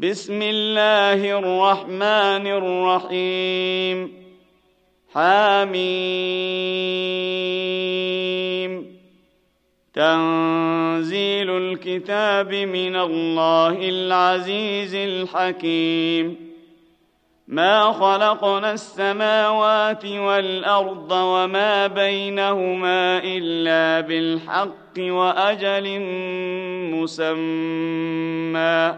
بسم الله الرحمن الرحيم حميم تنزيل الكتاب من الله العزيز الحكيم ما خلقنا السماوات والأرض وما بينهما إلا بالحق وأجل مسمى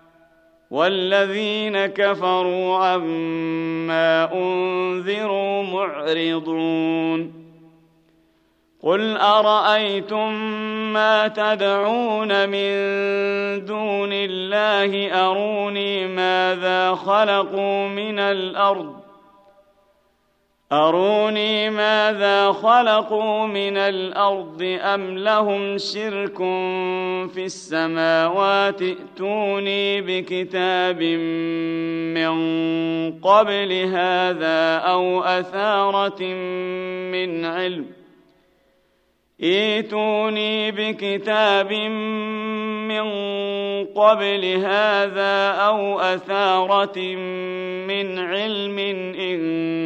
والذين كفروا عما أنذروا معرضون قل أرأيتم ما تدعون من دون الله أروني ماذا خلقوا من الأرض أم لهم شرك في السماوات ائتوني بكتاب من قبل هذا أو أثارة من علم إن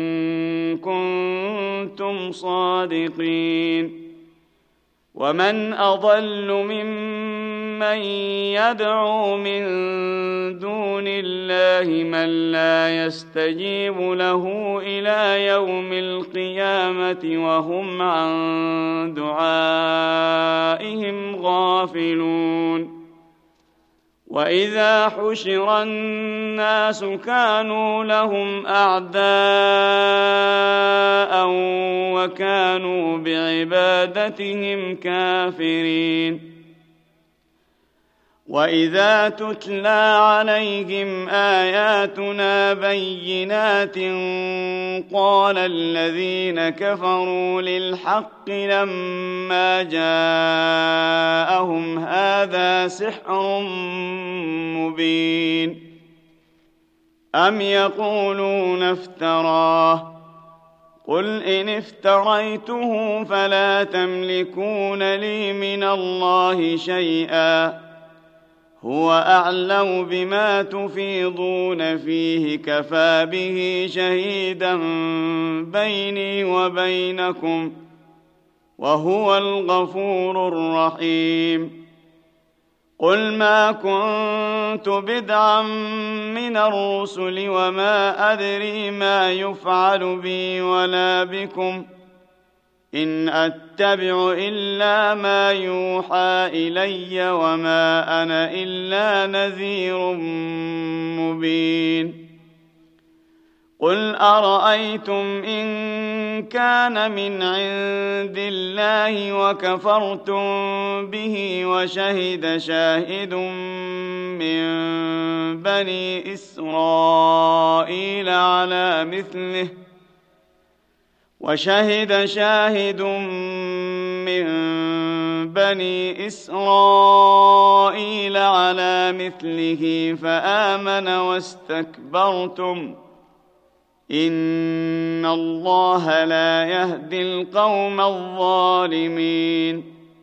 كنتم صادقين ومن أضل ممن يدعو من دون الله من لا يستجيب له إلى يوم القيامة وهم عن دعائهم غافلون وإذا حشر الناس كانوا لهم أعداء وكانوا بعبادتهم كافرين وإذا تتلى عليهم آياتنا بينات قال الذين كفروا للحق لما جاءهم هذا سحر مبين أم يقولون افتراه قل إن افتريته فلا تملكون لي من الله شيئا هو أعلم بما تفيضون فيه كفى به شهيدا بيني وبينكم وهو الغفور الرحيم قل ما كنت بدعا من الرسل وما أدري ما يفعل بي ولا بكم إن أتبع إلا ما يوحى إلي وما أنا إلا نذير مبين قل أرأيتم إن كان من عند الله وكفرتم به وشهد شاهد من بني إسرائيل على مثله فآمن واستكبرتم إن الله لا يهدي القوم الظالمين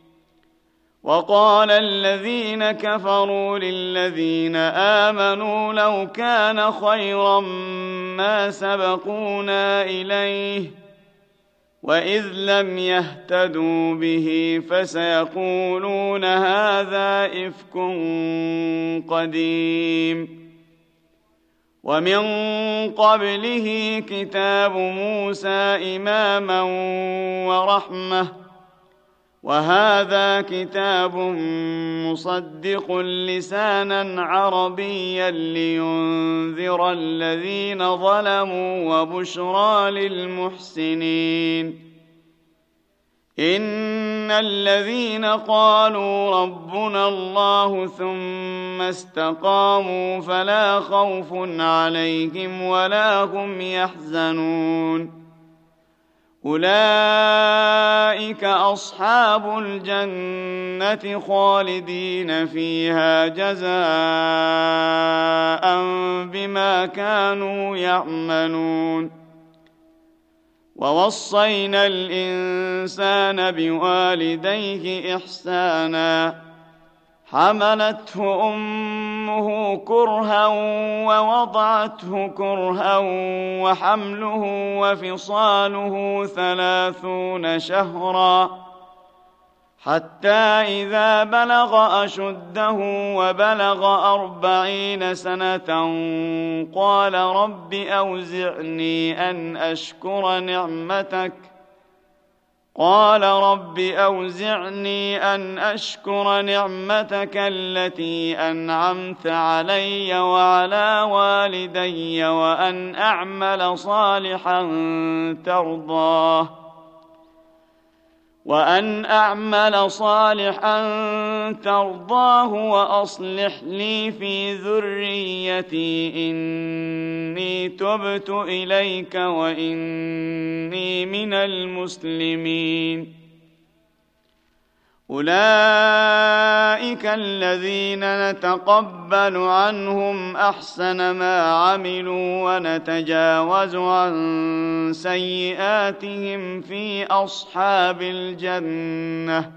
وقال الذين كفروا للذين آمنوا لو كان خيرا ما سبقونا إليه وإذ لم يهتدوا به فسيقولون هذا إفك قديم ومن قبله كتاب موسى إماما ورحمة وهذا كتاب مصدق لسانا عربيا لينذر الذين ظلموا وبشرى للمحسنين إن الذين قالوا ربنا الله ثم استقاموا فلا خوف عليهم ولا هم يحزنون أولئك أصحاب الجنة خالدين فيها جزاء بما كانوا يعملون ووصينا الإنسان بوالديه إحسانا حملته أمه كرها ووضعته كرها وحمله وفصاله 30 شهرا حتى إذا بلغ أشده وبلغ 40 سنة قال رب أوزعني أن أشكر نعمتك التي أنعمت علي وعلى والدي وأن أعمل صالحا ترضاه وأصلح لي في ذريتي إني تبت إليك وإني من المسلمين. أولئك الذين نتقبل عنهم أحسن ما عملوا ونتجاوز عن سيئاتهم في أصحاب الجنة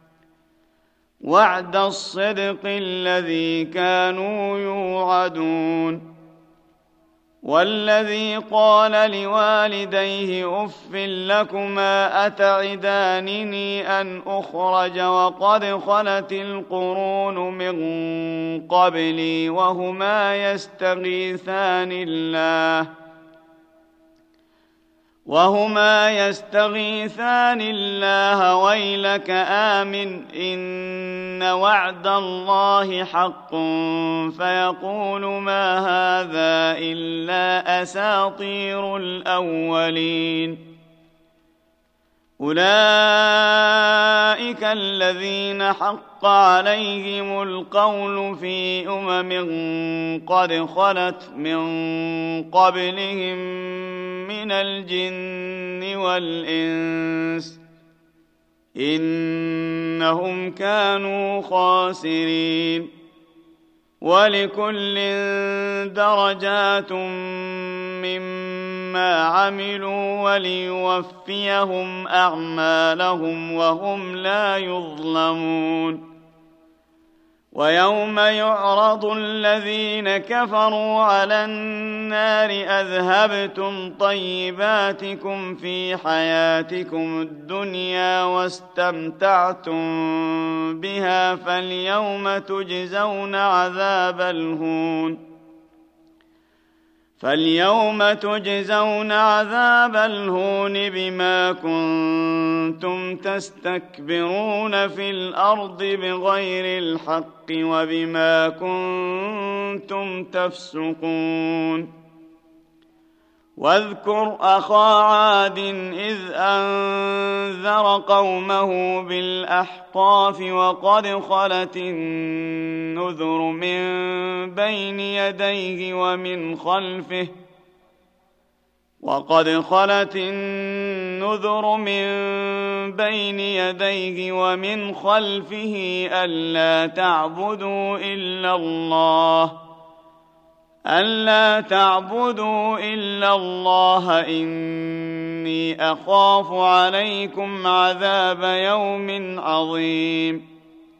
وعد الصدق الذي كانوا يوعدون. والذي قال لوالديه أف لكما أتعدانني أن أخرج وقد خلت القرون من قبلي وهما يستغيثان الله ويلك آمن إن وعد الله حق فيقول ما هذا إلا أساطير الأولين. أولئك الذين حق عليهم القول في قد خلت من قبلهم من الجن والإنس إنهم كانوا خاسرين. ولكل درجات مما عملوا وليوفيهم أعمالهم وهم لا يظلمون. ويوم يعرض الذين كفروا على النار أذهبتم طيباتكم في حياتكم الدنيا واستمتعتم بها فاليوم تجزون عذاب الهون بما كنتم تستكبرون في الأرض بغير الحق وبما كنتم تفسقون. واذكر أخا عاد إذ أنذر قومه بالأحقاف وقد خلت النذر من بين يديه ومن خلفه ألا تعبدوا إلا الله إني أخاف عليكم عذاب يوم عظيم.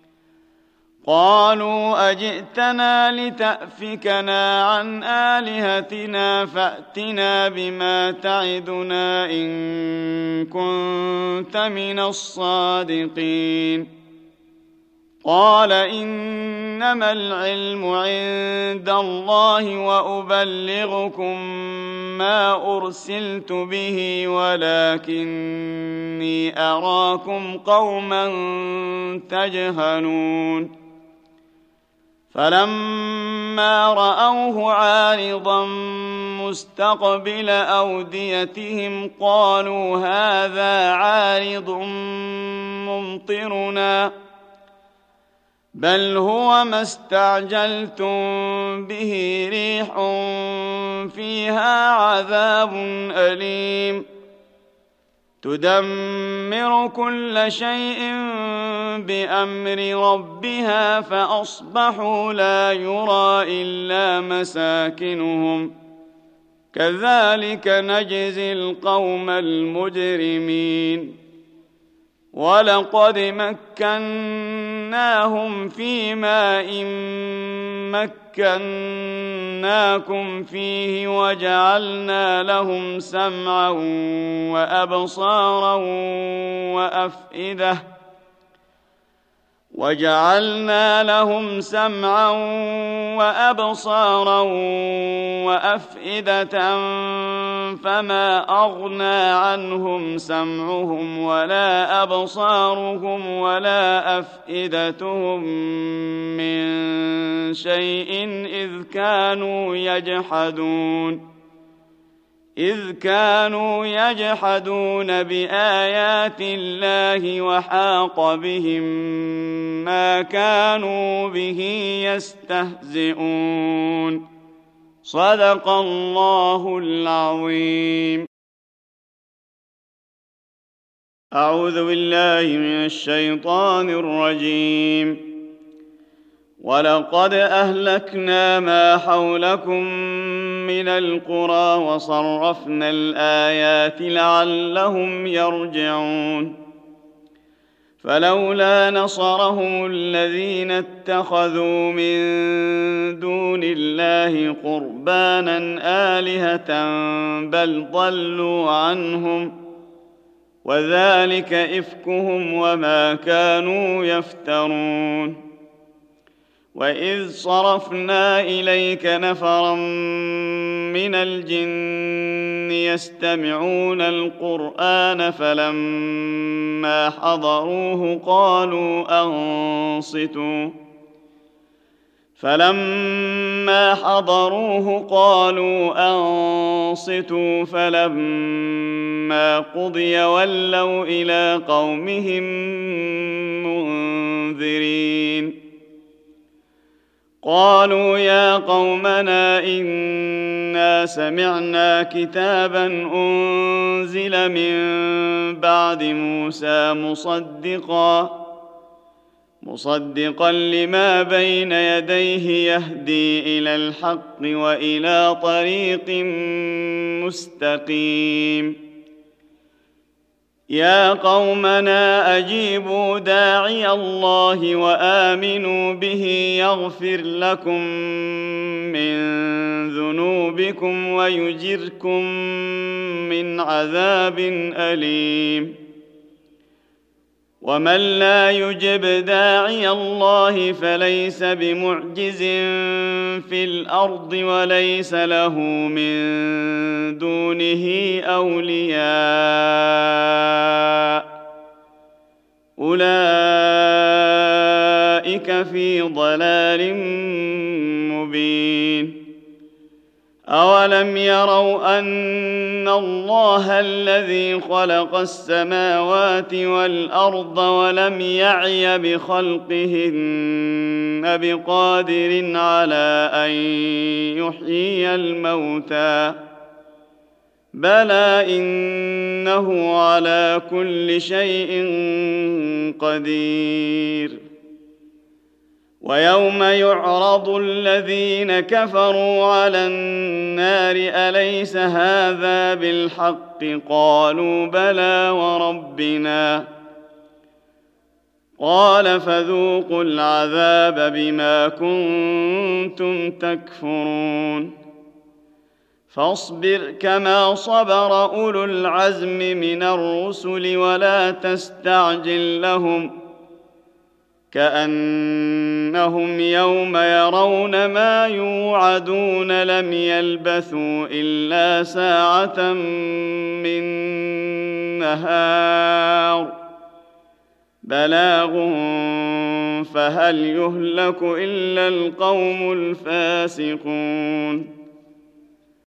قالوا أجئتنا لتأفكنا عن آلهتنا فأتنا بما تعدنا إن كنت من الصادقين. قال إنما العلم عند الله وأبلغكم ما أرسلت به ولكني أراكم قوما تجهلون. فلما رأوه عارضا مستقبل أوديتهم قالوا هذا عارض ممطرنا بل هو ما استعجلتم به ريح فيها عذاب أليم تدمر كل شيء بأمر ربها فأصبحوا لا يرى إلا مساكنهم كذلك نجزي القوم المجرمين. ولقد مكناهم في ماء مكناكم فيه وجعلنا لهم سمعا وأبصارا وأفئدة فما أغنى عنهم سمعهم ولا أبصارهم ولا أفئدتهم من شيء إذ كانوا يجحدون بآيات الله وحاق بهم ما كانوا به يستهزئون. صدق الله العظيم. أعوذ بالله من الشيطان الرجيم. ولقد أهلكنا ما حولكم من القرى وصرفنا الآيات لعلهم يرجعون. فلولا نصرهم الذين اتخذوا من دون الله قربانا آلهة بل ضلوا عنهم وذلك إفكهم وما كانوا يفترون. وإذ صرفنا إليك نفرا من الجن يستمعون القرآن فلما حضروه قالوا أنصتوا فلما قضي ولوا إلى قومهم منذرين. قالوا يا قومنا إنا سمعنا كتابا أنزل من بعد موسى مصدقا لما بين يديه يهدي إلى الحق وإلى طريق مستقيم. يا قومنا أجيبوا داعي الله وآمنوا به يغفر لكم من ذنوبكم ويجركم من عذاب أليم. ومن لا يجب داعي الله فليس بمعجز في الأرض وليس له من دونه أولياء أولئك في ضلال مبين. أولم يروا أن الله الذي خلق السماوات والأرض ولم يعي بخلقهن بقادر على أن يحيي الموتى بلى إنه على كل شيء قدير. ويوم يعرض الذين كفروا على النار أليس هذا بالحق قالوا بلى وربنا قال فذوقوا العذاب بما كنتم تكفرون. فاصبر كما صبر أولو العزم من الرسل ولا تستعجل لهم كأنهم يوم يرون ما يوعدون لم يلبثوا إلا ساعة من نهار بلاغ فهل يهلك إلا القوم الفاسقون.